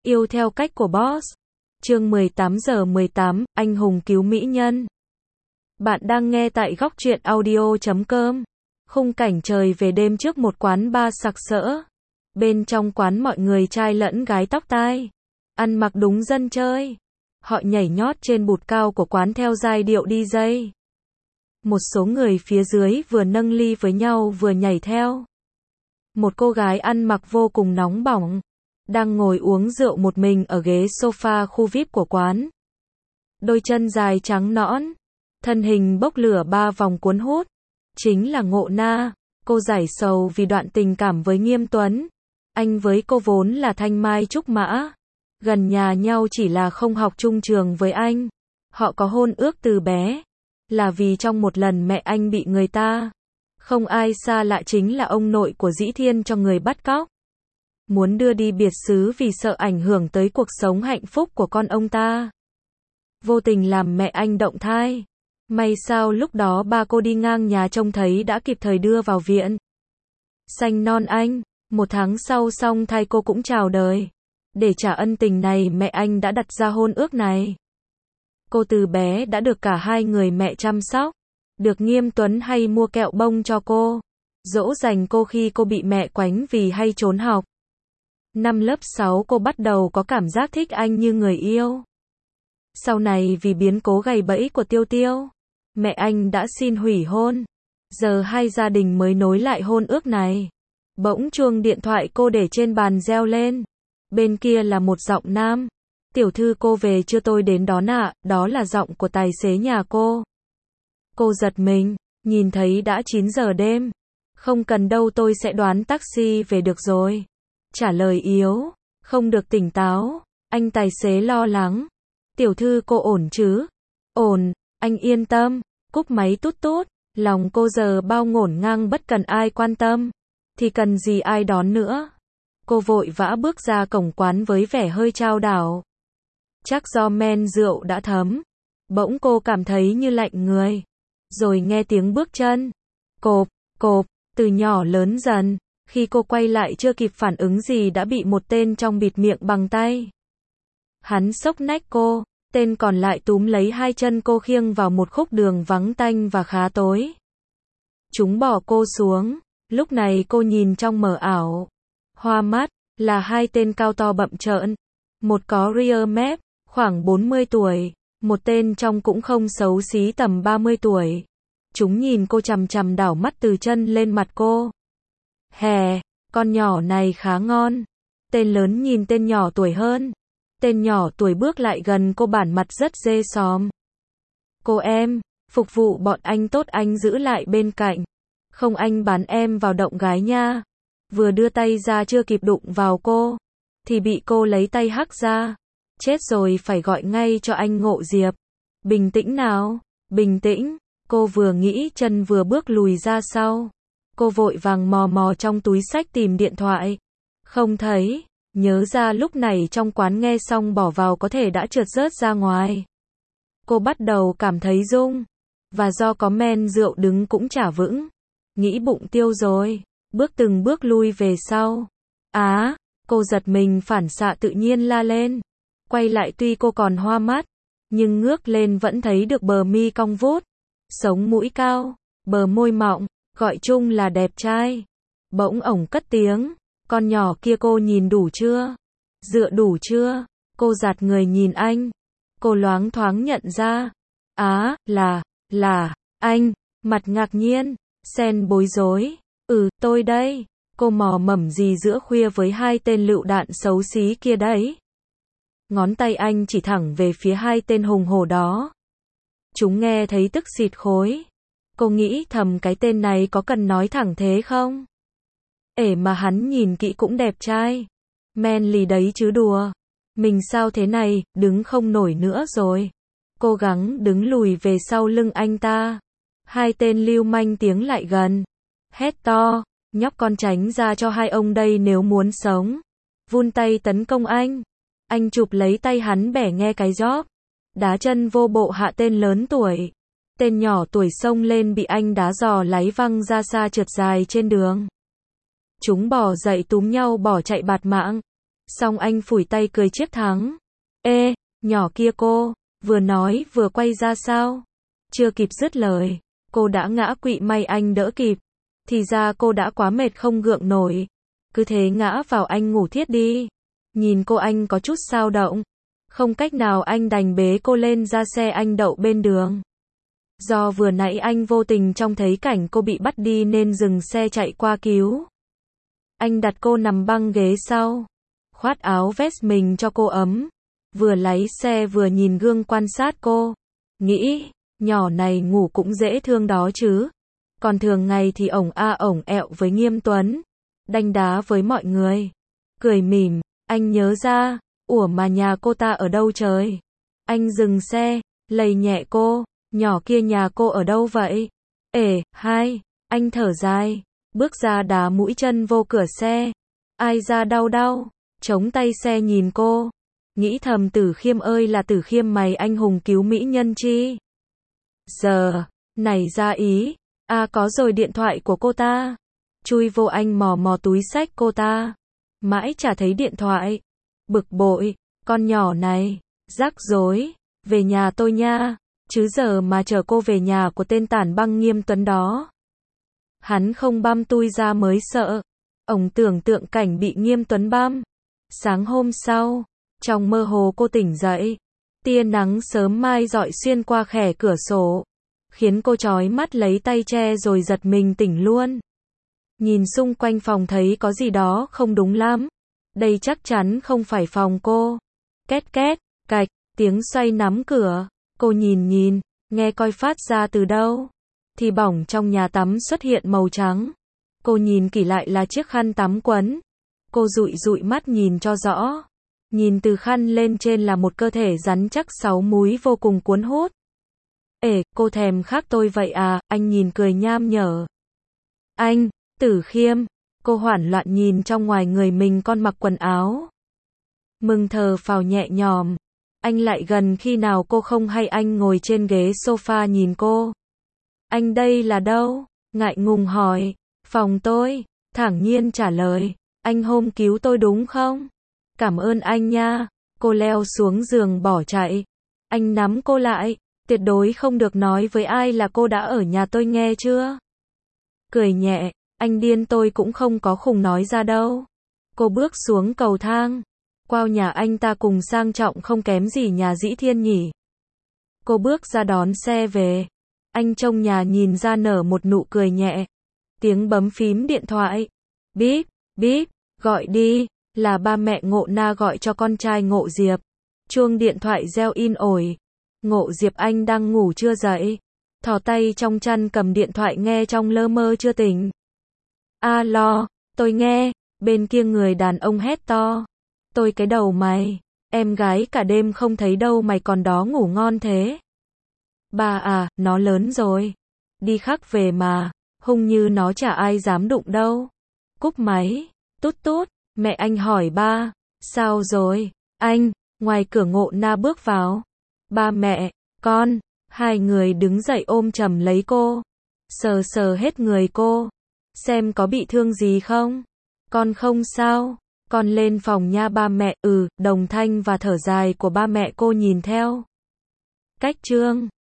Yêu theo cách của boss. Chương 18:18, anh hùng cứu mỹ nhân. Bạn đang nghe tại góc truyện audio.com. Khung cảnh trời về đêm trước một quán bar sặc sỡ. Bên trong quán mọi người trai lẫn gái tóc tai, ăn mặc đúng dân chơi. Họ nhảy nhót trên bụt cao của quán theo giai điệu DJ. Một số người phía dưới vừa nâng ly với nhau vừa nhảy theo. Một cô gái ăn mặc vô cùng nóng bỏng, đang ngồi uống rượu một mình ở ghế sofa khu VIP của quán. Đôi chân dài trắng nõn, thân hình bốc lửa ba vòng cuốn hút. Chính là Ngộ Na, cô giải sầu vì đoạn tình cảm với Nghiêm Tuấn. Anh với cô vốn là thanh mai trúc mã, gần nhà nhau chỉ là không học chung trường với anh. Họ có hôn ước từ bé, là vì trong một lần mẹ anh bị người ta, không ai xa lạ chính là ông nội của Dĩ Thiên cho người bắt cóc. Muốn đưa đi biệt xứ vì sợ ảnh hưởng tới cuộc sống hạnh phúc của con ông ta. Vô tình làm mẹ anh động thai. May sao lúc đó ba cô đi ngang nhà trông thấy đã kịp thời đưa vào viện. Sanh non anh, 1 tháng sau song thai cô cũng chào đời. Để trả ân tình này mẹ anh đã đặt ra hôn ước này. Cô từ bé đã được cả hai người mẹ chăm sóc. Được Nghiêm Tuấn hay mua kẹo bông cho cô, dỗ dành cô khi cô bị mẹ quánh vì hay trốn học. Năm lớp 6 cô bắt đầu có cảm giác thích anh như người yêu. Sau này vì biến cố gài bẫy của Tiêu Tiêu, mẹ anh đã xin hủy hôn. Giờ hai gia đình mới nối lại hôn ước này. Bỗng chuông điện thoại cô để trên bàn reo lên. Bên kia là một giọng nam. Tiểu thư cô về chưa, tôi đến đón ạ. Đó là giọng của tài xế nhà cô. Cô giật mình, nhìn thấy đã 9 giờ đêm. Không cần đâu, tôi sẽ đoán taxi về được rồi. Trả lời yếu, không được tỉnh táo. Anh tài xế lo lắng. Tiểu thư cô ổn chứ? Ổn, anh yên tâm. Cúp máy tút tút. Lòng cô giờ bao ngổn ngang bất cần ai quan tâm. Thì cần gì ai đón nữa. Cô vội vã bước ra cổng quán với vẻ hơi chao đảo. Chắc do men rượu đã thấm. Bỗng cô cảm thấy như lạnh người. Rồi nghe tiếng bước chân. Cộp, cộp, từ nhỏ lớn dần. Khi cô quay lại chưa kịp phản ứng gì đã bị một tên trong bịt miệng bằng tay. Hắn xốc nách cô, tên còn lại túm lấy hai chân cô khiêng vào một khúc đường vắng tanh và khá tối. Chúng bỏ cô xuống, lúc này cô nhìn trong mờ ảo. Hoa mắt, là hai tên cao to bậm trợn. Một có rear mép, khoảng 40 tuổi. Một tên trong cũng không xấu xí tầm 30 tuổi. Chúng nhìn cô chằm chằm đảo mắt từ chân lên mặt cô. Hè, con nhỏ này khá ngon. Tên lớn nhìn tên nhỏ tuổi hơn. Tên nhỏ tuổi bước lại gần cô, bản mặt rất dê xóm. Cô em, phục vụ bọn anh tốt, anh giữ lại bên cạnh. Không anh bán em vào động gái nha. Vừa đưa tay ra chưa kịp đụng vào cô, thì bị cô lấy tay hắc ra. Chết rồi, phải gọi ngay cho anh Ngộ Diệp. Bình tĩnh nào, bình tĩnh. Cô vừa nghĩ chân vừa bước lùi ra sau. Cô vội vàng mò mò trong túi xách tìm điện thoại. Không thấy, nhớ ra lúc này trong quán nghe xong bỏ vào có thể đã trượt rớt ra ngoài. Cô bắt đầu cảm thấy rung. Và do có men rượu đứng cũng chả vững. Nghĩ bụng tiêu rồi. Bước từng bước lui về sau. Cô giật mình, phản xạ tự nhiên la lên. Quay lại tuy cô còn hoa mắt, nhưng ngước lên vẫn thấy được bờ mi cong vút, sống mũi cao, bờ môi mọng, gọi chung là đẹp trai. Bỗng ổng cất tiếng, con nhỏ kia cô nhìn đủ chưa? Dựa đủ chưa? Cô giạt người nhìn anh. Cô loáng thoáng nhận ra. Là, anh, mặt ngạc nhiên, xen bối rối. Tôi đây. Cô mò mẫm gì giữa khuya với hai tên lựu đạn xấu xí kia đấy? Ngón tay anh chỉ thẳng về phía hai tên hùng hổ đó. Chúng nghe thấy tức xịt khối. Cô nghĩ thầm cái tên này có cần nói thẳng thế không? Mà hắn nhìn kỹ cũng đẹp trai. Men lì đấy chứ đùa. Mình sao thế này, đứng không nổi nữa rồi. Cố gắng đứng lùi về sau lưng anh ta. Hai tên lưu manh tiến lại gần. Hét to, nhóc con tránh ra cho hai ông đây nếu muốn sống. Vun tay tấn công anh. Anh chụp lấy tay hắn bẻ nghe cái gióp. Đá chân vô bộ hạ tên lớn tuổi. Tên nhỏ tuổi xông lên bị anh đá giò láy văng ra xa trượt dài trên đường. Chúng bỏ dậy túm nhau bỏ chạy bạt mạng. Xong anh phủi tay cười chiếc thắng. Ê, nhỏ kia cô, vừa nói vừa quay ra sao? Chưa kịp dứt lời, cô đã ngã quỵ, may anh đỡ kịp. Thì ra cô đã quá mệt không gượng nổi. Cứ thế ngã vào anh ngủ thiếp đi. Nhìn cô anh có chút xao động. Không cách nào anh đành bế cô lên ra xe anh đậu bên đường. Do vừa nãy anh vô tình trông thấy cảnh cô bị bắt đi nên dừng xe chạy qua cứu. Anh đặt cô nằm băng ghế sau, khoát áo vest mình cho cô ấm. Vừa lái xe vừa nhìn gương quan sát cô. Nghĩ, nhỏ này ngủ cũng dễ thương đó chứ. Còn thường ngày thì ổng a ổng ẹo với Nghiêm Tuấn. Đanh đá với mọi người. Cười mỉm, anh nhớ ra, ủa mà nhà cô ta ở đâu trời? Anh dừng xe, lầy nhẹ cô, nhỏ kia nhà cô ở đâu vậy? Ể, hai, anh thở dài, bước ra đá mũi chân vô cửa xe. Ai ra đau đau, chống tay xe nhìn cô. Nghĩ thầm Tử Khiêm ơi là Tử Khiêm mày anh hùng cứu mỹ nhân chi. Giờ, nảy ra ý, có rồi điện thoại của cô ta. Chui vô anh mò mò túi xách cô ta. Mãi chả thấy điện thoại. Bực bội, con nhỏ này, rắc rối, về nhà tôi nha, chứ giờ mà chở cô về nhà của tên tản băng Nghiêm Tuấn đó. Hắn không băm tui ra mới sợ. Ổng tưởng tượng cảnh bị Nghiêm Tuấn băm. Sáng hôm sau, trong mơ hồ cô tỉnh dậy. Tia nắng sớm mai rọi xuyên qua khẻ cửa sổ, khiến cô chói mắt lấy tay che rồi giật mình tỉnh luôn. Nhìn xung quanh phòng thấy có gì đó không đúng lắm. Đây chắc chắn không phải phòng cô. Két két, cạch, tiếng xoay nắm cửa. Cô nhìn, nghe coi phát ra từ đâu. Thì bỏng trong nhà tắm xuất hiện màu trắng. Cô nhìn kỹ lại là chiếc khăn tắm quấn. Cô dụi mắt nhìn cho rõ. Nhìn từ khăn lên trên là một cơ thể rắn chắc 6 múi vô cùng cuốn hút. Ê, cô thèm khác tôi vậy à? Anh nhìn cười nham nhở. Anh, Tử Khiêm. Cô hoảng loạn nhìn trong ngoài người mình con mặc quần áo. Mừng thở phào nhẹ nhõm. Anh lại gần khi nào cô không hay anh ngồi trên ghế sofa nhìn cô. Anh đây là đâu? Ngại ngùng hỏi. Phòng tôi. Thản nhiên trả lời. Anh hôm cứu tôi đúng không? Cảm ơn anh nha. Cô leo xuống giường bỏ chạy. Anh nắm cô lại. Tuyệt đối không được nói với ai là cô đã ở nhà tôi nghe chưa? Cười nhẹ. Anh điên tôi cũng không có khùng nói ra đâu. Cô bước xuống cầu thang. Wow, nhà anh ta cùng sang trọng không kém gì nhà Dĩ Thiên nhỉ. Cô bước ra đón xe về. Anh trông nhà nhìn ra nở một nụ cười nhẹ. Tiếng bấm phím điện thoại. Bíp, bíp, gọi đi. Là ba mẹ Ngộ Na gọi cho con trai Ngộ Diệp. Chuông điện thoại reo in ỏi. Ngộ Diệp anh đang ngủ chưa dậy. Thò tay trong chăn cầm điện thoại nghe trong lơ mơ chưa tỉnh. Alo, tôi nghe. Bên kia người đàn ông hét to. Tôi cái đầu mày. Em gái cả đêm không thấy đâu mày còn đó ngủ ngon thế. Bà à, nó lớn rồi. Đi khắc về mà. Hung như nó chả ai dám đụng đâu. Cúp máy. Tút tút. Mẹ anh hỏi ba. Sao rồi? Anh. Ngoài cửa Ngộ Na bước vào. Ba mẹ, con. Hai người đứng dậy ôm chầm lấy cô. Sờ hết người cô. Xem có bị thương gì không? Con không sao. Con lên phòng nha ba mẹ. Đồng thanh và thở dài của ba mẹ cô nhìn theo. Cách chương